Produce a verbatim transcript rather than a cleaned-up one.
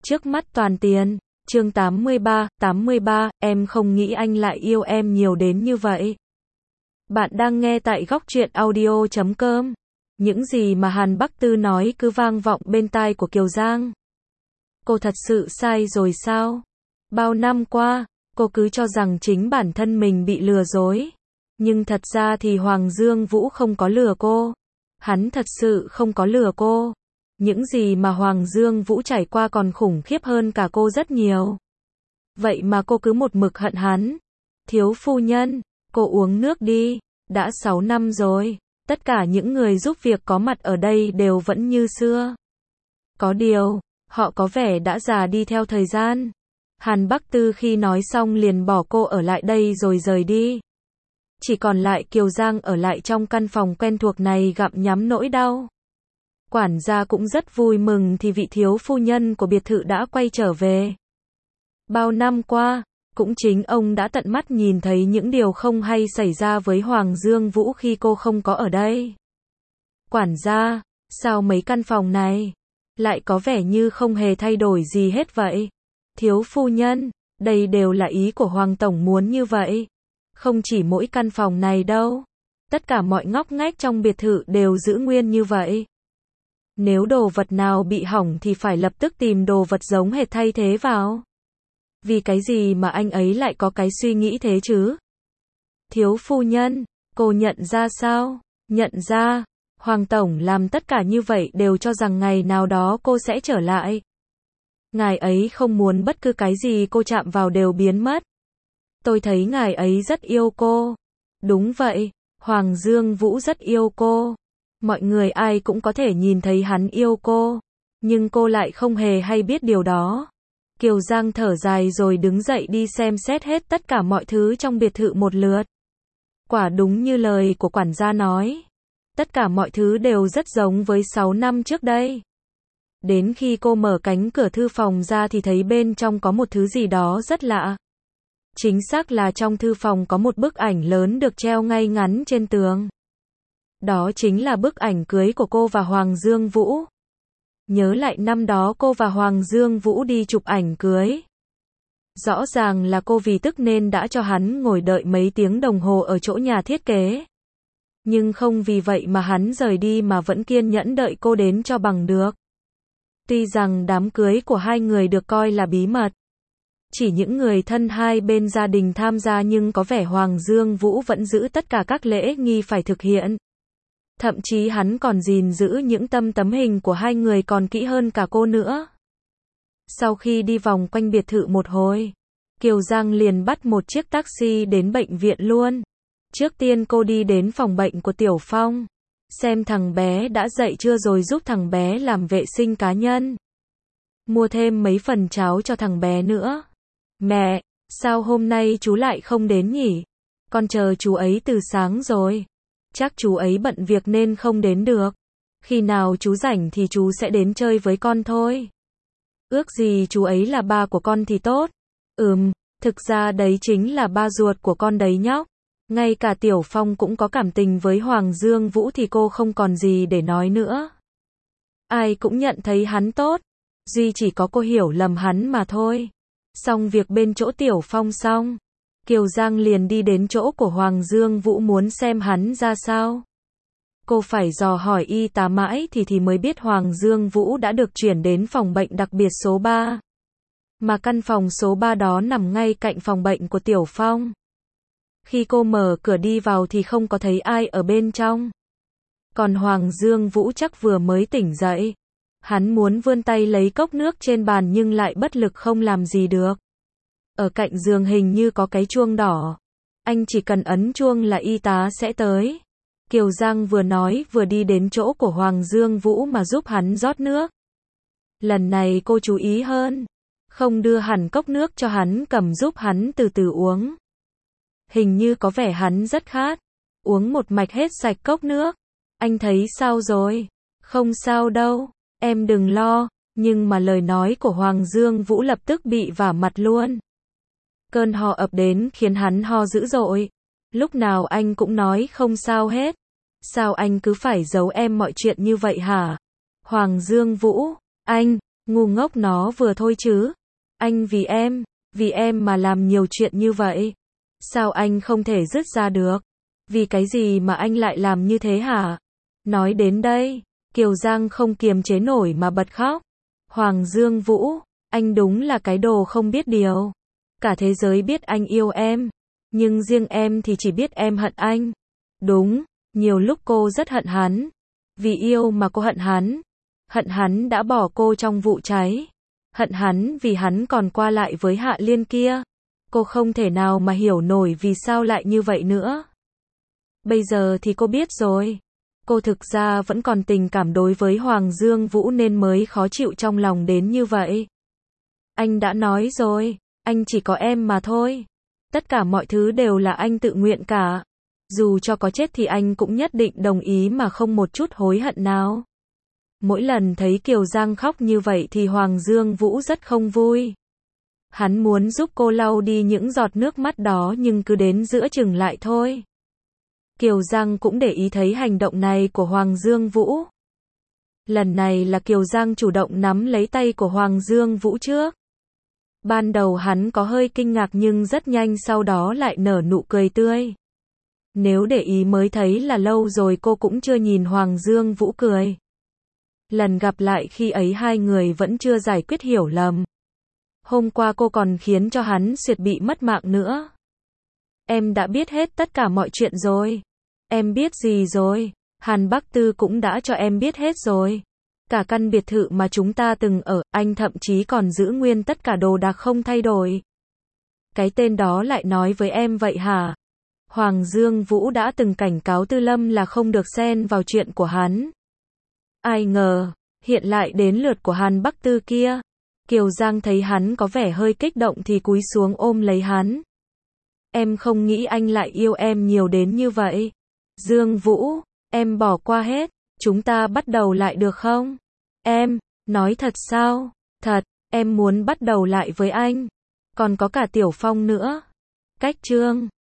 Trước mắt toàn tiền. Chương tám mươi ba, tám mươi ba, em không nghĩ anh lại yêu em nhiều đến như vậy. Bạn đang nghe tại góc truyện audio chấm com. Những gì mà Hàn Bắc Tư nói cứ vang vọng bên tai của Kiều Giang. Cô thật sự sai rồi sao? Bao năm qua, cô cứ cho rằng chính bản thân mình bị lừa dối. Nhưng thật ra thì Hoàng Dương Vũ không có lừa cô. Hắn thật sự không có lừa cô. Những gì mà Hoàng Dương Vũ trải qua còn khủng khiếp hơn cả cô rất nhiều. Vậy mà cô cứ một mực hận hắn. Thiếu phu nhân, cô uống nước đi. Đã sáu năm rồi. Tất cả những người giúp việc có mặt ở đây đều vẫn như xưa. Có điều, họ có vẻ đã già đi theo thời gian. Hàn Bắc Tư khi nói xong liền bỏ cô ở lại đây rồi rời đi. Chỉ còn lại Kiều Giang ở lại trong căn phòng quen thuộc này gặm nhắm nỗi đau. Quản gia cũng rất vui mừng thì vị thiếu phu nhân của biệt thự đã quay trở về. Bao năm qua, cũng chính ông đã tận mắt nhìn thấy những điều không hay xảy ra với Hoàng Dương Vũ khi cô không có ở đây. Quản gia, sao mấy căn phòng này lại có vẻ như không hề thay đổi gì hết vậy? Thiếu phu nhân, đây đều là ý của Hoàng Tổng muốn như vậy. Không chỉ mỗi căn phòng này đâu. Tất cả mọi ngóc ngách trong biệt thự đều giữ nguyên như vậy. Nếu đồ vật nào bị hỏng thì phải lập tức tìm đồ vật giống hệt thay thế vào. Vì cái gì mà anh ấy lại có cái suy nghĩ thế chứ? Thiếu phu nhân, cô nhận ra sao? Nhận ra, Hoàng Tổng làm tất cả như vậy đều cho rằng ngày nào đó cô sẽ trở lại. Ngài ấy không muốn bất cứ cái gì cô chạm vào đều biến mất. Tôi thấy ngài ấy rất yêu cô. Đúng vậy, Hoàng Dương Vũ rất yêu cô. Mọi người ai cũng có thể nhìn thấy hắn yêu cô. Nhưng cô lại không hề hay biết điều đó. Kiều Giang thở dài rồi đứng dậy đi xem xét hết tất cả mọi thứ trong biệt thự một lượt. Quả đúng như lời của quản gia nói. Tất cả mọi thứ đều rất giống với sáu năm trước đây. Đến khi cô mở cánh cửa thư phòng ra thì thấy bên trong có một thứ gì đó rất lạ. Chính xác là trong thư phòng có một bức ảnh lớn được treo ngay ngắn trên tường. Đó chính là bức ảnh cưới của cô và Hoàng Dương Vũ. Nhớ lại năm đó cô và Hoàng Dương Vũ đi chụp ảnh cưới. Rõ ràng là cô vì tức nên đã cho hắn ngồi đợi mấy tiếng đồng hồ ở chỗ nhà thiết kế. Nhưng không vì vậy mà hắn rời đi mà vẫn kiên nhẫn đợi cô đến cho bằng được. Tuy rằng đám cưới của hai người được coi là bí mật. Chỉ những người thân hai bên gia đình tham gia nhưng có vẻ Hoàng Dương Vũ vẫn giữ tất cả các lễ nghi phải thực hiện. Thậm chí hắn còn gìn giữ những tấm tấm hình của hai người còn kỹ hơn cả cô nữa. Sau khi đi vòng quanh biệt thự một hồi, Kiều Giang liền bắt một chiếc taxi đến bệnh viện luôn. Trước tiên cô đi đến phòng bệnh của Tiểu Phong. Xem thằng bé đã dậy chưa rồi giúp thằng bé làm vệ sinh cá nhân. Mua thêm mấy phần cháo cho thằng bé nữa. Mẹ, sao hôm nay chú lại không đến nhỉ? Con chờ chú ấy từ sáng rồi. Chắc chú ấy bận việc nên không đến được. Khi nào chú rảnh thì chú sẽ đến chơi với con thôi. Ước gì chú ấy là ba của con thì tốt. Ừm, thực ra đấy chính là ba ruột của con đấy nhóc. Ngay cả Tiểu Phong cũng có cảm tình với Hoàng Dương Vũ thì cô không còn gì để nói nữa. Ai cũng nhận thấy hắn tốt. Duy chỉ có cô hiểu lầm hắn mà thôi. Xong việc bên chỗ Tiểu Phong xong. Kiều Giang liền đi đến chỗ của Hoàng Dương Vũ muốn xem hắn ra sao. Cô phải dò hỏi y tá mãi thì thì mới biết Hoàng Dương Vũ đã được chuyển đến phòng bệnh đặc biệt số ba. Mà căn phòng số ba đó nằm ngay cạnh phòng bệnh của Tiểu Phong. Khi cô mở cửa đi vào thì không có thấy ai ở bên trong. Còn Hoàng Dương Vũ chắc vừa mới tỉnh dậy. Hắn muốn vươn tay lấy cốc nước trên bàn nhưng lại bất lực không làm gì được. Ở cạnh giường hình như có cái chuông đỏ. Anh chỉ cần ấn chuông là y tá sẽ tới. Kiều Giang vừa nói vừa đi đến chỗ của Hoàng Dương Vũ mà giúp hắn rót nước. Lần này cô chú ý hơn. Không đưa hẳn cốc nước cho hắn cầm giúp hắn từ từ uống. Hình như có vẻ hắn rất khát. Uống một mạch hết sạch cốc nước. Anh thấy sao rồi? Không sao đâu. Em đừng lo. Nhưng mà lời nói của Hoàng Dương Vũ lập tức bị vả mặt luôn. Cơn ho ập đến khiến hắn ho dữ dội. Lúc nào anh cũng nói không sao hết. Sao anh cứ phải giấu em mọi chuyện như vậy hả? Hoàng Dương Vũ, anh, Ngu ngốc nó vừa thôi chứ. Anh vì em, vì em mà làm nhiều chuyện như vậy. Sao anh không thể dứt ra được? Vì cái gì mà anh lại làm như thế hả? Nói đến đây, Kiều Giang không kiềm chế nổi mà bật khóc. Hoàng Dương Vũ, anh đúng là cái đồ không biết điều. Cả thế giới biết anh yêu em, nhưng riêng em thì chỉ biết em hận anh. Đúng, nhiều lúc cô rất hận hắn. Vì yêu mà cô hận hắn. Hận hắn đã bỏ cô trong vụ cháy. Hận hắn vì hắn còn qua lại với Hạ Liên kia. Cô không thể nào mà hiểu nổi vì sao lại như vậy nữa. Bây giờ thì cô biết rồi. Cô thực ra vẫn còn tình cảm đối với Hoàng Dương Vũ nên mới khó chịu trong lòng đến như vậy. Anh đã nói rồi, anh chỉ có em mà thôi. Tất cả mọi thứ đều là anh tự nguyện cả. Dù cho có chết thì anh cũng nhất định đồng ý mà không một chút hối hận nào. Mỗi lần thấy Kiều Giang khóc như vậy thì Hoàng Dương Vũ rất không vui. Hắn muốn giúp cô lau đi những giọt nước mắt đó nhưng cứ đến giữa chừng lại thôi. Kiều Giang cũng để ý thấy hành động này của Hoàng Dương Vũ. Lần này là Kiều Giang chủ động nắm lấy tay của Hoàng Dương Vũ trước. Ban đầu hắn có hơi kinh ngạc nhưng rất nhanh sau đó lại nở nụ cười tươi. Nếu để ý mới thấy là lâu rồi cô cũng chưa nhìn Hoàng Dương Vũ cười. Lần gặp lại khi ấy hai người vẫn chưa giải quyết hiểu lầm. Hôm qua cô còn khiến cho hắn suýt bị mất mạng nữa. Em đã biết hết tất cả mọi chuyện rồi. Em biết gì rồi? Hàn Bắc Tư cũng đã cho em biết hết rồi. Cả căn biệt thự mà chúng ta từng ở, anh thậm chí còn giữ nguyên tất cả đồ đạc không thay đổi. Cái tên đó lại nói với em vậy hả? Hoàng Dương Vũ đã từng cảnh cáo Tư Lâm là không được xen vào chuyện của hắn. Ai ngờ, hiện lại đến lượt của Hàn Bắc Tư kia. Kiều Giang thấy hắn có vẻ hơi kích động thì cúi xuống ôm lấy hắn. Em không nghĩ anh lại yêu em nhiều đến như vậy. Dương Vũ, em bỏ qua hết, chúng ta bắt đầu lại được không? Em, nói thật sao? Thật, em muốn bắt đầu lại với anh. Còn có cả Tiểu Phong nữa. Cách chương